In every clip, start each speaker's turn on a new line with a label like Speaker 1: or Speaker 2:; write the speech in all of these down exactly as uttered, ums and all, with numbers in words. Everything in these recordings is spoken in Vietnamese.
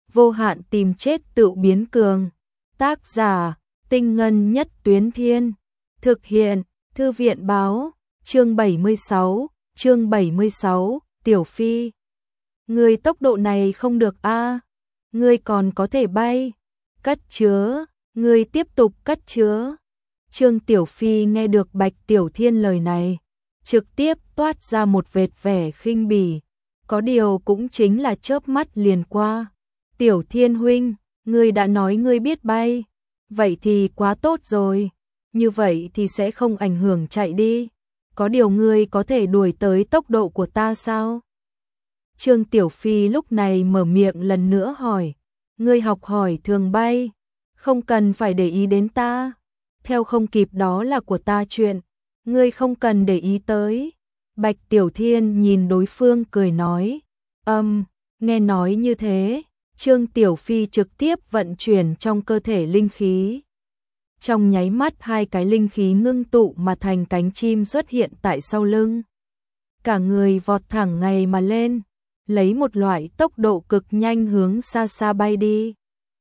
Speaker 1: vô hạn tìm chết tự biến cường. Tác giả, Tinh Ngân Nhất Tuyến Thiên. Thực hiện, Thư viện báo, chương bảy mươi sáu, chương bảy mươi sáu, Tiểu Phi. Ngươi tốc độ này không được a, ngươi còn có thể bay. Cất chứa, ngươi tiếp tục cất chứa. Trương Tiểu Phi nghe được Bạch Tiểu Thiên lời này, trực tiếp toát ra một vệt vẻ khinh bỉ, có điều cũng chính là chớp mắt liền qua. Tiểu Thiên huynh, ngươi đã nói ngươi biết bay, vậy thì quá tốt rồi, như vậy thì sẽ không ảnh hưởng chạy đi. Có điều ngươi có thể đuổi tới tốc độ của ta sao? Trương Tiểu Phi lúc này mở miệng lần nữa hỏi, ngươi học hỏi thường bay, không cần phải để ý đến ta, theo không kịp đó là của ta chuyện, ngươi không cần để ý tới. Bạch Tiểu Thiên nhìn đối phương cười nói, âm, um, nghe nói như thế, Trương Tiểu Phi trực tiếp vận chuyển trong cơ thể linh khí. Trong nháy mắt hai cái linh khí ngưng tụ mà thành cánh chim xuất hiện tại sau lưng. Cả người vọt thẳng ngày mà lên, lấy một loại tốc độ cực nhanh hướng xa xa bay đi.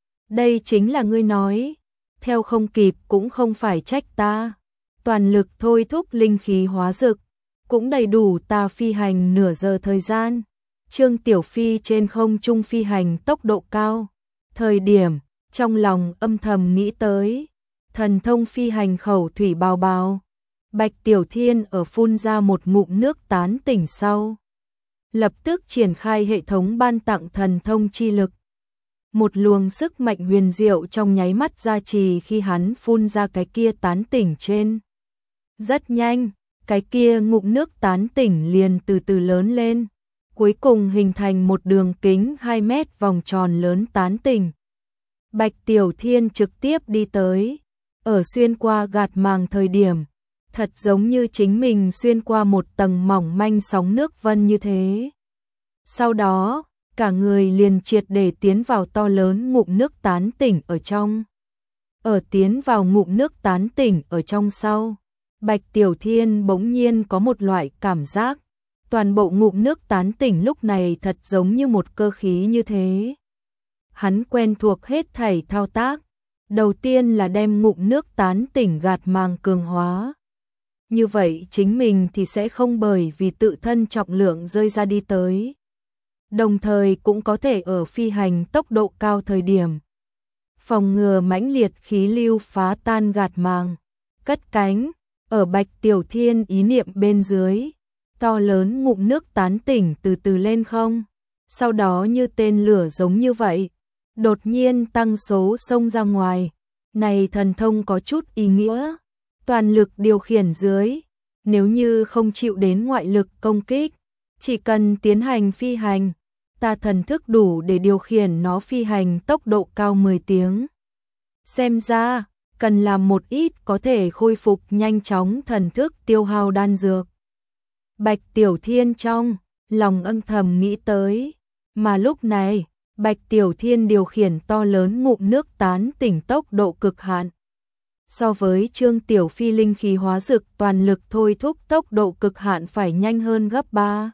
Speaker 1: Đây chính là ngươi nói, theo không kịp cũng không phải trách ta. Toàn lực thôi thúc linh khí hóa dực, cũng đầy đủ ta phi hành nửa giờ thời gian. Trương Tiểu Phi trên không trung phi hành tốc độ cao. Thời điểm, trong lòng âm thầm nghĩ tới, thần thông phi hành khẩu thủy bào bào. Bạch Tiểu Thiên ở phun ra một ngụm nước tán tỉnh sau, lập tức triển khai hệ thống ban tặng thần thông chi lực. Một luồng sức mạnh huyền diệu trong nháy mắt gia trì khi hắn phun ra cái kia tán tỉnh trên. Rất nhanh, cái kia ngụm nước tán tỉnh liền từ từ lớn lên, cuối cùng hình thành một đường kính hai mét vòng tròn lớn tán tỉnh. Bạch Tiểu Thiên trực tiếp đi tới, ở xuyên qua gạt màng thời điểm, thật giống như chính mình xuyên qua một tầng mỏng manh sóng nước vân như thế. Sau đó, cả người liền triệt để tiến vào to lớn ngụm nước tán tỉnh ở trong. Ở tiến vào ngụm nước tán tỉnh ở trong sau, Bạch Tiểu Thiên bỗng nhiên có một loại cảm giác, toàn bộ ngụm nước tán tỉnh lúc này thật giống như một cơ khí như thế. Hắn quen thuộc hết thảy thao tác, đầu tiên là đem ngụm nước tán tỉnh gạt màng cường hóa. Như vậy chính mình thì sẽ không bởi vì tự thân trọng lượng rơi ra đi tới. Đồng thời cũng có thể ở phi hành tốc độ cao thời điểm, phòng ngừa mãnh liệt khí lưu phá tan gạt màng. Cất cánh, ở Bạch Tiểu Thiên ý niệm bên dưới, to lớn ngụm nước tán tỉnh từ từ lên không. Sau đó như tên lửa giống như vậy, đột nhiên tăng số xông ra ngoài. Này thần thông có chút ý nghĩa, toàn lực điều khiển dưới, nếu như không chịu đến ngoại lực công kích, chỉ cần tiến hành phi hành, ta thần thức đủ để điều khiển nó phi hành tốc độ cao mười tiếng. Xem ra, cần làm một ít có thể khôi phục nhanh chóng thần thức tiêu hao đan dược. Bạch Tiểu Thiên trong lòng âm thầm nghĩ tới, mà lúc này, Bạch Tiểu Thiên điều khiển to lớn ngụm nước tán tỉnh tốc độ cực hạn. So với Trương Tiểu Phi linh khí hóa dực toàn lực thôi thúc tốc độ cực hạn phải nhanh hơn gấp ba.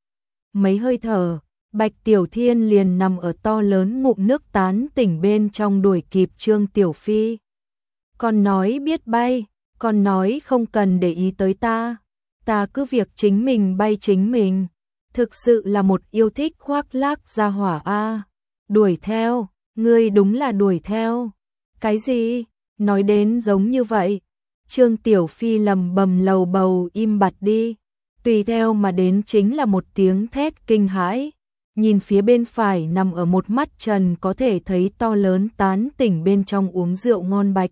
Speaker 1: Mấy hơi thở, Bạch Tiểu Thiên liền nằm ở to lớn ngụm nước tán tỉnh bên trong đuổi kịp Trương Tiểu Phi. Còn nói biết bay, còn nói không cần để ý tới ta, ta cứ việc chính mình bay chính mình, thực sự là một yêu thích khoác lác gia hỏa a. Đuổi theo, ngươi đúng là đuổi theo. Cái gì? Nói đến giống như vậy. Trương Tiểu Phi lầm bầm lầu bầu im bặt đi, tùy theo mà đến chính là một tiếng thét kinh hãi. Nhìn phía bên phải nằm ở một mắt trần có thể thấy to lớn tán tỉnh bên trong uống rượu ngon Bạch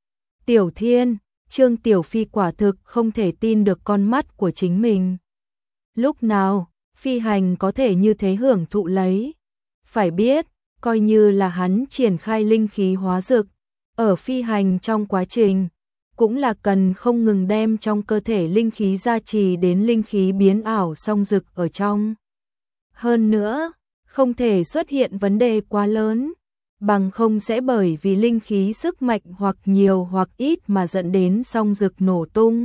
Speaker 1: Tiểu Thiên. Trương Tiểu Phi quả thực không thể tin được con mắt của chính mình. Lúc nào, phi hành có thể như thế hưởng thụ lấy. Phải biết, coi như là hắn triển khai linh khí hóa dực, ở phi hành trong quá trình, cũng là cần không ngừng đem trong cơ thể linh khí gia trì đến linh khí biến ảo song dực ở trong. Hơn nữa, không thể xuất hiện vấn đề quá lớn, bằng không sẽ bởi vì linh khí sức mạnh hoặc nhiều hoặc ít mà dẫn đến song dực nổ tung.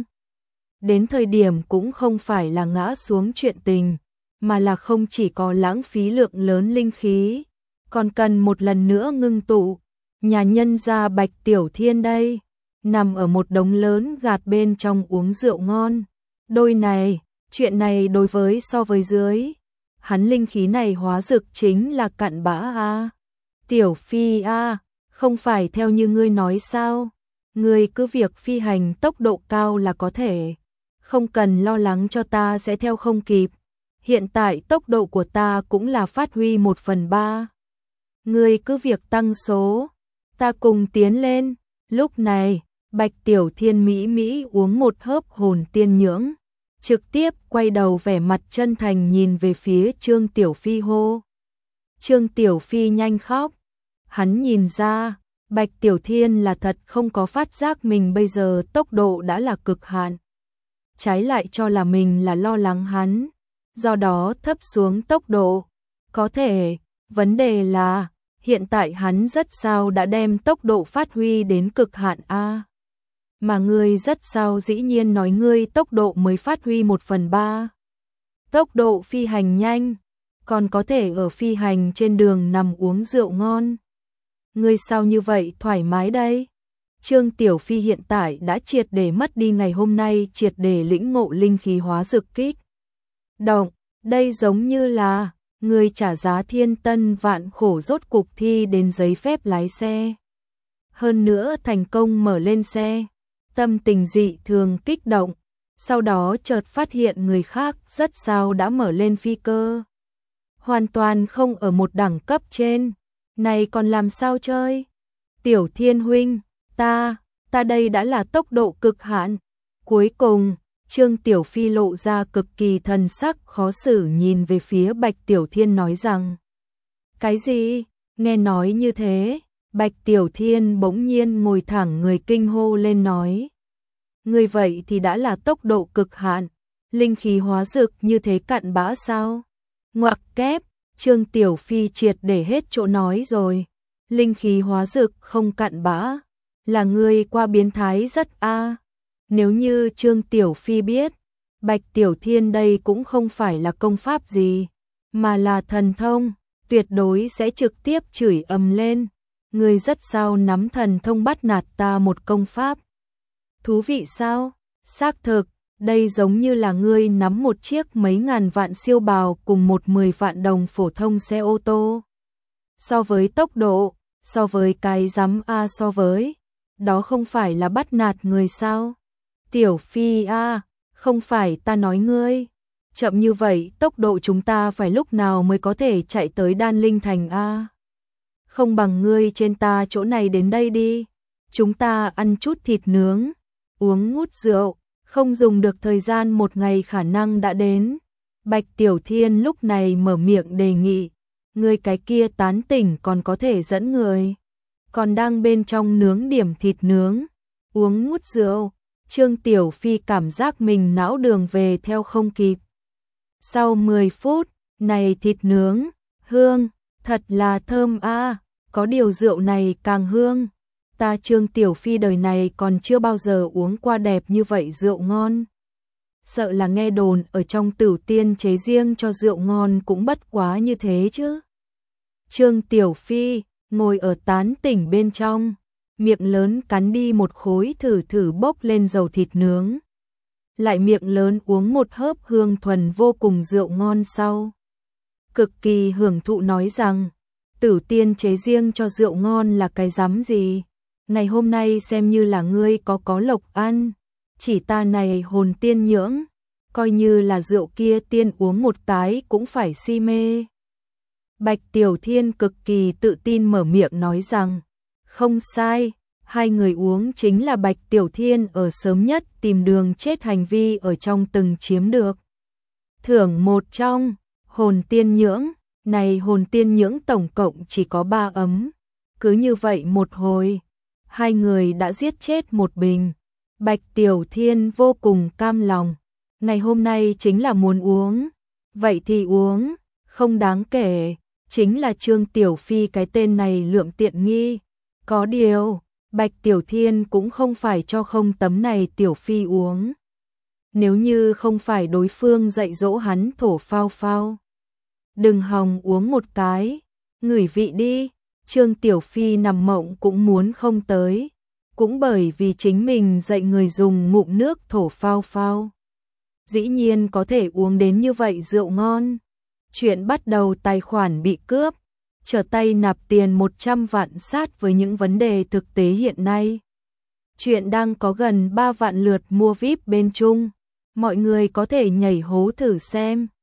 Speaker 1: Đến thời điểm cũng không phải là ngã xuống chuyện tình, mà là không chỉ có lãng phí lượng lớn linh khí, còn cần một lần nữa ngưng tụ. Nhà nhân gia Bạch Tiểu Thiên đây, nằm ở một đống lớn gạt bên trong uống rượu ngon. Đôi này, chuyện này đối với so với dưới, hắn linh khí này hóa dực chính là cặn bã a. Tiểu Phi a, không phải theo như ngươi nói sao? Ngươi cứ việc phi hành tốc độ cao là có thể, không cần lo lắng cho ta sẽ theo không kịp. Hiện tại tốc độ của ta cũng là phát huy một phần ba. Ngươi cứ việc tăng số, ta cùng tiến lên. Lúc này, Bạch Tiểu Thiên mỹ mỹ uống một hớp hồn tiên nhưỡng, trực tiếp quay đầu vẻ mặt chân thành nhìn về phía Trương Tiểu Phi hô. Trương Tiểu Phi nhanh khóc, hắn nhìn ra, Bạch Tiểu Thiên là thật không có phát giác mình bây giờ tốc độ đã là cực hạn. Trái lại cho là mình là lo lắng hắn, do đó thấp xuống tốc độ. Có thể, vấn đề là, hiện tại hắn rất sao đã đem tốc độ phát huy đến cực hạn a. Mà ngươi rất sao dĩ nhiên nói ngươi tốc độ mới phát huy một phần ba. Tốc độ phi hành nhanh, còn có thể ở phi hành trên đường nằm uống rượu ngon. Ngươi sao như vậy thoải mái đây? Trương Tiểu Phi hiện tại đã triệt để mất đi ngày hôm nay triệt để lĩnh ngộ linh khí hóa dực kích động, đây giống như là người trả giá thiên tân vạn khổ rốt cục thi đến giấy phép lái xe. Hơn nữa thành công mở lên xe, tâm tình dị thường kích động, sau đó chợt phát hiện người khác rất sao đã mở lên phi cơ. Hoàn toàn không ở một đẳng cấp trên, này còn làm sao chơi? Tiểu Thiên huynh, ta, ta đây đã là tốc độ cực hạn. Cuối cùng, Trương Tiểu Phi lộ ra cực kỳ thần sắc khó xử nhìn về phía Bạch Tiểu Thiên nói rằng. Cái gì? Nghe nói như thế, Bạch Tiểu Thiên bỗng nhiên ngồi thẳng người kinh hô lên nói. Người vậy thì đã là tốc độ cực hạn, linh khí hóa dực như thế cặn bã sao? Ngoặc kép, Trương Tiểu Phi triệt để hết chỗ nói rồi. Linh khí hóa dực không cặn bã, là người qua biến thái rất a. Nếu như Trương Tiểu Phi biết, Bạch Tiểu Thiên đây cũng không phải là công pháp gì, mà là thần thông, tuyệt đối sẽ trực tiếp chửi ầm lên. Người rất sao nắm thần thông bắt nạt ta một công pháp. Thú vị sao? Xác thực, đây giống như là ngươi nắm một chiếc mấy ngàn vạn siêu bào cùng một mười vạn đồng phổ thông xe ô tô. So với tốc độ, so với cái dám a so với, đó không phải là bắt nạt người sao? Tiểu Phi a, không phải ta nói ngươi, chậm như vậy tốc độ chúng ta phải lúc nào mới có thể chạy tới Đan Linh Thành a? Không bằng ngươi trên ta chỗ này đến đây đi, chúng ta ăn chút thịt nướng, uống ngút rượu, không dùng được thời gian một ngày khả năng đã đến. Bạch Tiểu Thiên lúc này mở miệng đề nghị, ngươi cái kia tán tỉnh còn có thể dẫn người, còn đang bên trong nướng điểm thịt nướng, uống ngút rượu. Trương Tiểu Phi cảm giác mình não đường về theo không kịp. Sau mười phút, này thịt nướng, hương, thật là thơm a, có điều rượu này càng hương. Ta Trương Tiểu Phi đời này còn chưa bao giờ uống qua đẹp như vậy rượu ngon. Sợ là nghe đồn ở trong Tử Tiên chế riêng cho rượu ngon cũng bất quá như thế chứ. Trương Tiểu Phi ngồi ở tán tỉnh bên trong, miệng lớn cắn đi một khối thử thử bốc lên dầu thịt nướng. Lại miệng lớn uống một hớp hương thuần vô cùng rượu ngon sau. Cực kỳ hưởng thụ nói rằng, Tử Tiên chế riêng cho rượu ngon là cái dám gì. Ngày hôm nay xem như là ngươi có có lộc ăn, chỉ ta này hồn tiên nhưỡng, coi như là rượu kia tiên uống một cái cũng phải si mê. Bạch Tiểu Thiên cực kỳ tự tin mở miệng nói rằng, không sai, hai người uống chính là Bạch Tiểu Thiên ở sớm nhất tìm đường chết hành vi ở trong từng chiếm được. Thưởng một trong, hồn tiên nhưỡng, này hồn tiên nhưỡng tổng cộng chỉ có ba ấm. Cứ như vậy một hồi, hai người đã giết chết một bình. Bạch Tiểu Thiên vô cùng cam lòng, ngày hôm nay chính là muốn uống, vậy thì uống, không đáng kể, chính là Trương Tiểu Phi cái tên này lượm tiện nghi. Có điều, Bạch Tiểu Thiên cũng không phải cho không tấm này Tiểu Phi uống. Nếu như không phải đối phương dạy dỗ hắn thổ phao phao, đừng hòng uống một cái, Ngửi vị đi, Trương Tiểu Phi nằm mộng cũng muốn không tới. Cũng bởi vì chính mình dạy người dùng ngụm nước thổ phao phao. Dĩ nhiên có thể uống đến như vậy rượu ngon. Chuyện bắt đầu tài khoản bị cướp, trở tay nạp tiền một trăm vạn sát với những vấn đề thực tế hiện nay. Chuyện đang có gần ba vạn lượt mua vi ai pi bên Trung. Mọi người có thể nhảy hố thử xem.